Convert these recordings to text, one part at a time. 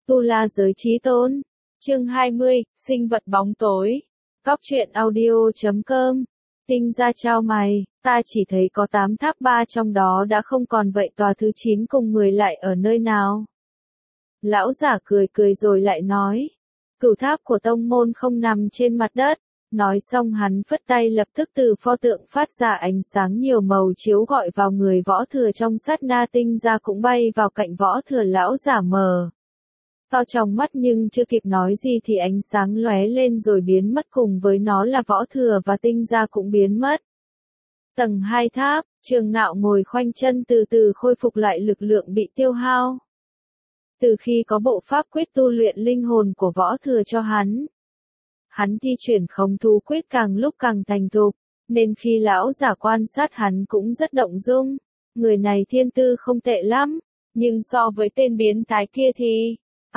Tu La Giới Chí Tôn. Chương 20, sinh vật bóng tối. Cóc truyện audio.com. Tinh gia chao mày, ta chỉ thấy có 8 tháp, 3 trong đó đã không còn, vậy tòa thứ 9 cùng 10 lại ở nơi nào? Lão giả cười cười rồi lại nói, cửu tháp của tông môn không nằm trên mặt đất. Nói xong hắn phất tay, lập tức từ pho tượng phát ra ánh sáng nhiều màu chiếu gọi vào người Võ Thừa, trong sát na tinh gia cũng bay vào cạnh Võ Thừa. Lão giả mờ to trong mắt nhưng chưa kịp nói gì thì ánh sáng lóe lên rồi biến mất, cùng với nó là Võ Thừa và tinh gia cũng biến mất. Tầng 2 tháp, Trường Ngạo ngồi khoanh chân từ từ khôi phục lại lực lượng bị tiêu hao. Từ khi có bộ pháp quyết tu luyện linh hồn của Võ Thừa cho hắn thi chuyển khống thú quyết càng lúc càng thành thục, nên khi lão giả quan sát hắn cũng rất động dung. Người này thiên tư không tệ lắm, nhưng so với tên biến thái kia thì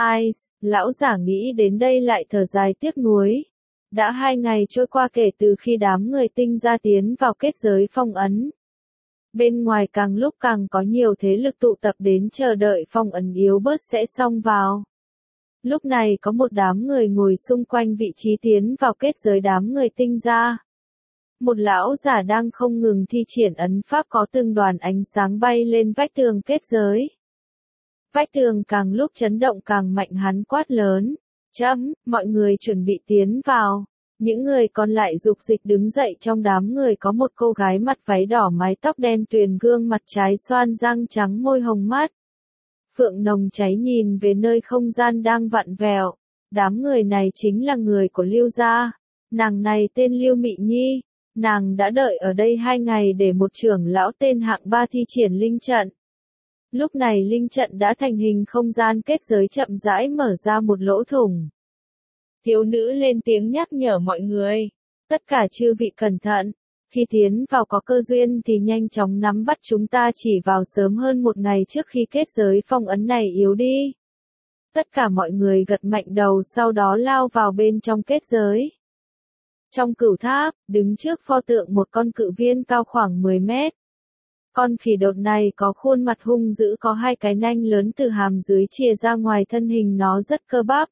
lão giả nghĩ đến đây lại thở dài tiếc nuối. Đã 2 ngày trôi qua kể từ khi đám người tinh gia tiến vào kết giới phong ấn. Bên ngoài càng lúc càng có nhiều thế lực tụ tập đến chờ đợi phong ấn yếu bớt sẽ xông vào. Lúc này có một đám người ngồi xung quanh vị trí tiến vào kết giới đám người tinh gia. Một lão giả đang không ngừng thi triển ấn pháp, có từng đoàn ánh sáng bay lên vách tường kết giới. Vách tường càng lúc chấn động càng mạnh, hắn quát lớn, mọi người chuẩn bị tiến vào. Những người còn lại dục dịch đứng dậy, trong đám người có một cô gái mặt váy đỏ, mái tóc đen tuyền, gương mặt trái xoan, răng trắng, môi hồng, mắt phượng nồng cháy, nhìn về nơi không gian đang vặn vẹo. Đám người này chính là người của Lưu gia. Nàng này tên Lưu Mị Nhi. Nàng đã đợi ở đây 2 ngày để một trưởng lão tên hạng 3 thi triển linh trận. Lúc này linh trận đã thành hình, không gian kết giới chậm rãi mở ra một lỗ thủng. Thiếu nữ lên tiếng nhắc nhở mọi người. Tất cả chư vị cẩn thận. Khi tiến vào có cơ duyên thì nhanh chóng nắm bắt, chúng ta chỉ vào sớm hơn 1 ngày trước khi kết giới phong ấn này yếu đi. Tất cả mọi người gật mạnh đầu, sau đó lao vào bên trong kết giới. Trong cửu tháp, đứng trước pho tượng một con cự viên cao khoảng 10 mét. Con khỉ đột này có khuôn mặt hung dữ, có 2 cái nanh lớn từ hàm dưới chìa ra ngoài, thân hình nó rất cơ bắp.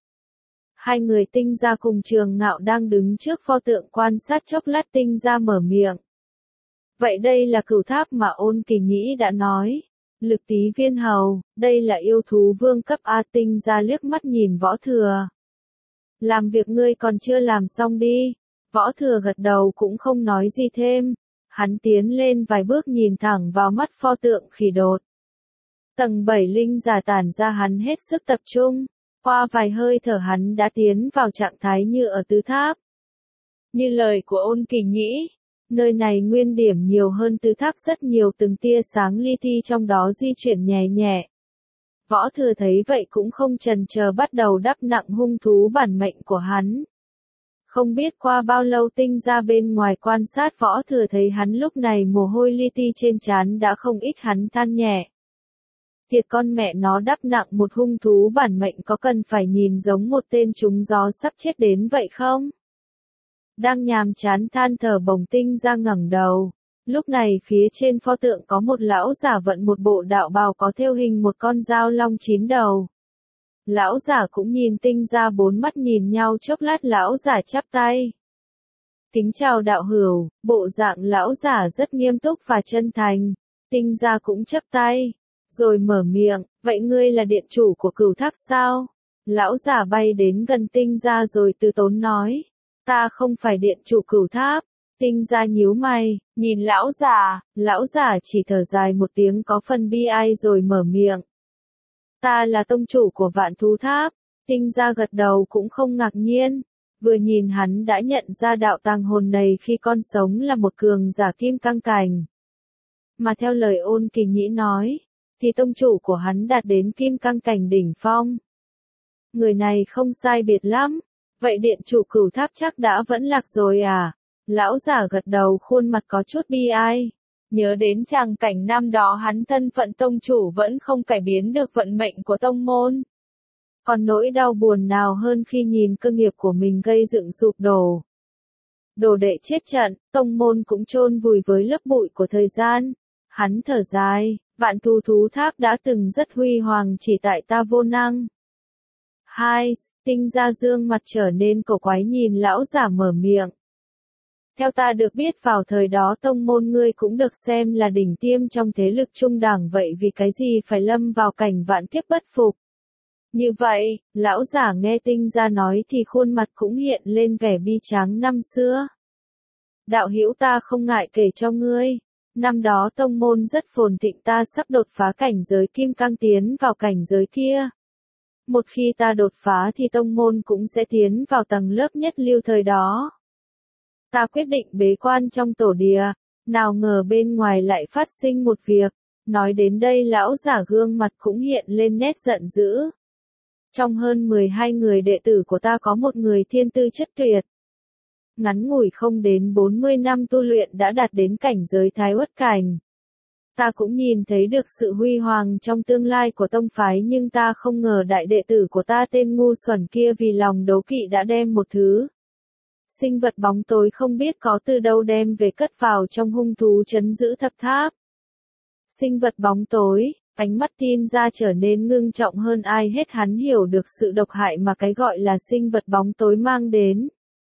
2 người tinh gia cùng Trường Ngạo đang đứng trước pho tượng quan sát chốc lát, tinh gia mở miệng. Vậy đây là cửu tháp mà Ôn Kỳ Nhĩ đã nói. Lực Tí Viên Hầu, đây là yêu thú vương cấp A. Tinh gia liếc mắt nhìn Võ Thừa. Làm việc ngươi còn chưa làm xong đi. Võ Thừa gật đầu cũng không nói gì thêm. Hắn tiến lên vài bước, nhìn thẳng vào mắt pho tượng khỉ đột. Tầng 7 linh giả tản ra, hắn hết sức tập trung. Qua vài hơi thở hắn đã tiến vào trạng thái như ở tứ tháp. Như lời của Ôn Kỳ Nhĩ, nơi này nguyên điểm nhiều hơn tứ tháp rất nhiều, từng tia sáng li ti trong đó di chuyển nhẹ nhẹ. Võ Thừa thấy vậy cũng không chần chờ, bắt đầu đắp nặng hung thú bản mệnh của hắn. Không biết qua bao lâu tinh gia bên ngoài quan sát Võ Thừa thấy hắn lúc này mồ hôi li ti trên trán đã không ít, hắn than nhẹ. Thiệt con mẹ nó, đắp nặng một hung thú bản mệnh có cần phải nhìn giống một tên trúng gió sắp chết đến vậy không? Đang nhàm chán than thở, bồng tinh gia ngẩng đầu. Lúc này phía trên pho tượng có một lão giả vận một bộ đạo bào có thêu hình một con dao long 9 đầu. Lão giả cũng nhìn tinh gia, 4 mắt nhìn nhau chốc lát, lão giả chắp tay. Kính chào đạo hữu. Bộ dạng lão giả rất nghiêm túc và chân thành. Tinh gia cũng chắp tay, rồi mở miệng, vậy ngươi là điện chủ của cửu tháp sao? Lão giả bay đến gần tinh gia rồi từ tốn nói, ta không phải điện chủ cửu tháp. Tinh gia nhíu mày, nhìn lão giả chỉ thở dài một tiếng có phần bi ai rồi mở miệng. Ta là tông chủ của Vạn Thú Tháp. Tinh gia gật đầu cũng không ngạc nhiên, vừa nhìn hắn đã nhận ra đạo tàng hồn này khi còn sống là một cường giả kim cang cảnh. Mà theo lời Ôn Kỳ Nhĩ nói, thì tông chủ của hắn đạt đến kim cang cảnh đỉnh phong. Người này không sai biệt lắm, vậy điện chủ cửu tháp chắc đã vẫn lạc rồi à? Lão giả gật đầu, khuôn mặt có chút bi ai. Nhớ đến tràng cảnh năm đó hắn thân phận tông chủ vẫn không cải biến được vận mệnh của tông môn. Còn nỗi đau buồn nào hơn khi nhìn cơ nghiệp của mình gây dựng sụp đổ. Đồ đệ chết trận, tông môn cũng chôn vùi với lớp bụi của thời gian. Hắn thở dài, Vạn Thú Tháp đã từng rất huy hoàng, chỉ tại ta vô năng. Hai, tinh gia dương mặt trở nên cổ quái nhìn lão giả mở miệng. Theo ta được biết vào thời đó tông môn ngươi cũng được xem là đỉnh tiêm trong thế lực trung đẳng, vậy vì cái gì phải lâm vào cảnh vạn kiếp bất phục? Như vậy, lão giả nghe tinh gia nói thì khuôn mặt cũng hiện lên vẻ bi tráng năm xưa. Đạo hữu, ta không ngại kể cho ngươi. Năm đó tông môn rất phồn thịnh, ta sắp đột phá cảnh giới kim cang tiến vào cảnh giới kia. Một khi ta đột phá thì tông môn cũng sẽ tiến vào tầng lớp nhất lưu thời đó. Ta quyết định bế quan trong tổ địa, nào ngờ bên ngoài lại phát sinh một việc. Nói đến đây lão giả gương mặt cũng hiện lên nét giận dữ. Trong hơn 12 người đệ tử của ta có một người thiên tư chất tuyệt. Ngắn ngủi không đến 40 năm tu luyện đã đạt đến cảnh giới Thái Uất cảnh. Ta cũng nhìn thấy được sự huy hoàng trong tương lai của tông phái, nhưng ta không ngờ đại đệ tử của ta tên ngu xuẩn kia vì lòng đố kỵ đã đem một thứ sinh vật bóng tối không biết có từ đâu đem về cất vào trong hung thú trấn giữ thập tháp. Sinh vật bóng tối, ánh mắt Tin Gia trở nên ngưng trọng hơn ai hết, hắn hiểu được sự độc hại mà cái gọi là sinh vật bóng tối mang đến.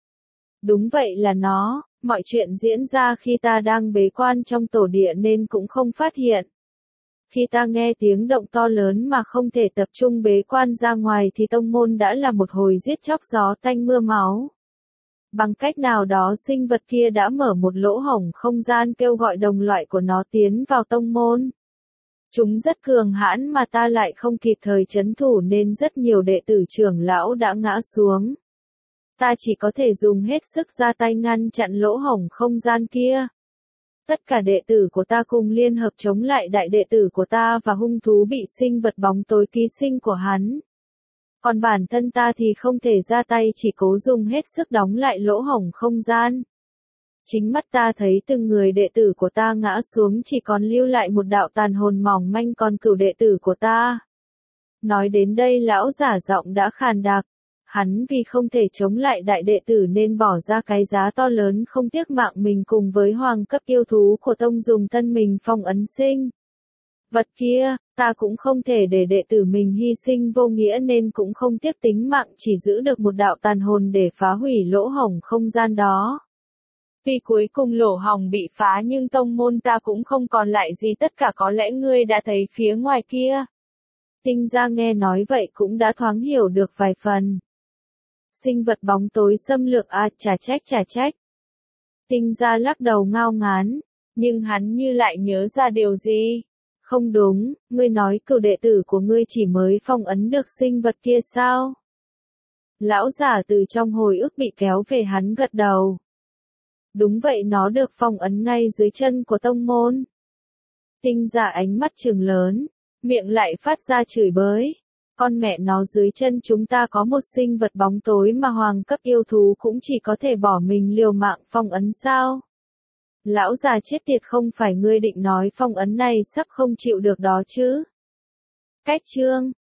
Đúng vậy là nó, mọi chuyện diễn ra khi ta đang bế quan trong tổ địa nên cũng không phát hiện. Khi ta nghe tiếng động to lớn mà không thể tập trung bế quan ra ngoài thì tông môn đã là một hồi giết chóc gió tanh mưa máu. Bằng cách nào đó sinh vật kia đã mở một lỗ hổng không gian kêu gọi đồng loại của nó tiến vào tông môn. Chúng rất cường hãn mà ta lại không kịp thời trấn thủ nên rất nhiều đệ tử trưởng lão đã ngã xuống. Ta chỉ có thể dùng hết sức ra tay ngăn chặn lỗ hổng không gian kia. Tất cả đệ tử của ta cùng liên hợp chống lại đại đệ tử của ta và hung thú bị sinh vật bóng tối ký sinh của hắn. Còn bản thân ta thì không thể ra tay, chỉ cố dùng hết sức đóng lại lỗ hổng không gian. Chính mắt ta thấy từng người đệ tử của ta ngã xuống, chỉ còn lưu lại một đạo tàn hồn mỏng manh còn cửu đệ tử của ta. Nói đến đây lão giả giọng đã khàn đặc. Hắn vì không thể chống lại đại đệ tử nên bỏ ra cái giá to lớn không tiếc mạng mình cùng với hoàng cấp yêu thú của tông dùng thân mình phong ấn sinh vật kia, ta cũng không thể để đệ tử mình hy sinh vô nghĩa nên cũng không tiếc tính mạng chỉ giữ được một đạo tàn hồn để phá hủy lỗ hổng không gian đó. Tuy cuối cùng lỗ hổng bị phá nhưng tông môn ta cũng không còn lại gì, tất cả có lẽ ngươi đã thấy phía ngoài kia. Tinh Gia nghe nói vậy cũng đã thoáng hiểu được vài phần. Sinh vật bóng tối xâm lược à, chả trách. Tinh Gia lắc đầu ngao ngán, nhưng hắn như lại nhớ ra điều gì. Không đúng, ngươi nói cửu đệ tử của ngươi chỉ mới phong ấn được sinh vật kia sao? Lão giả từ trong hồi ức bị kéo về hắn gật đầu. Đúng vậy, nó được phong ấn ngay dưới chân của tông môn. Tinh Gia ánh mắt trừng lớn, miệng lại phát ra chửi bới. Con mẹ nó, dưới chân chúng ta có một sinh vật bóng tối mà hoàng cấp yêu thú cũng chỉ có thể bỏ mình liều mạng phong ấn sao? Lão già chết tiệt, không phải ngươi định nói phong ấn này sắp không chịu được đó chứ? Cách chương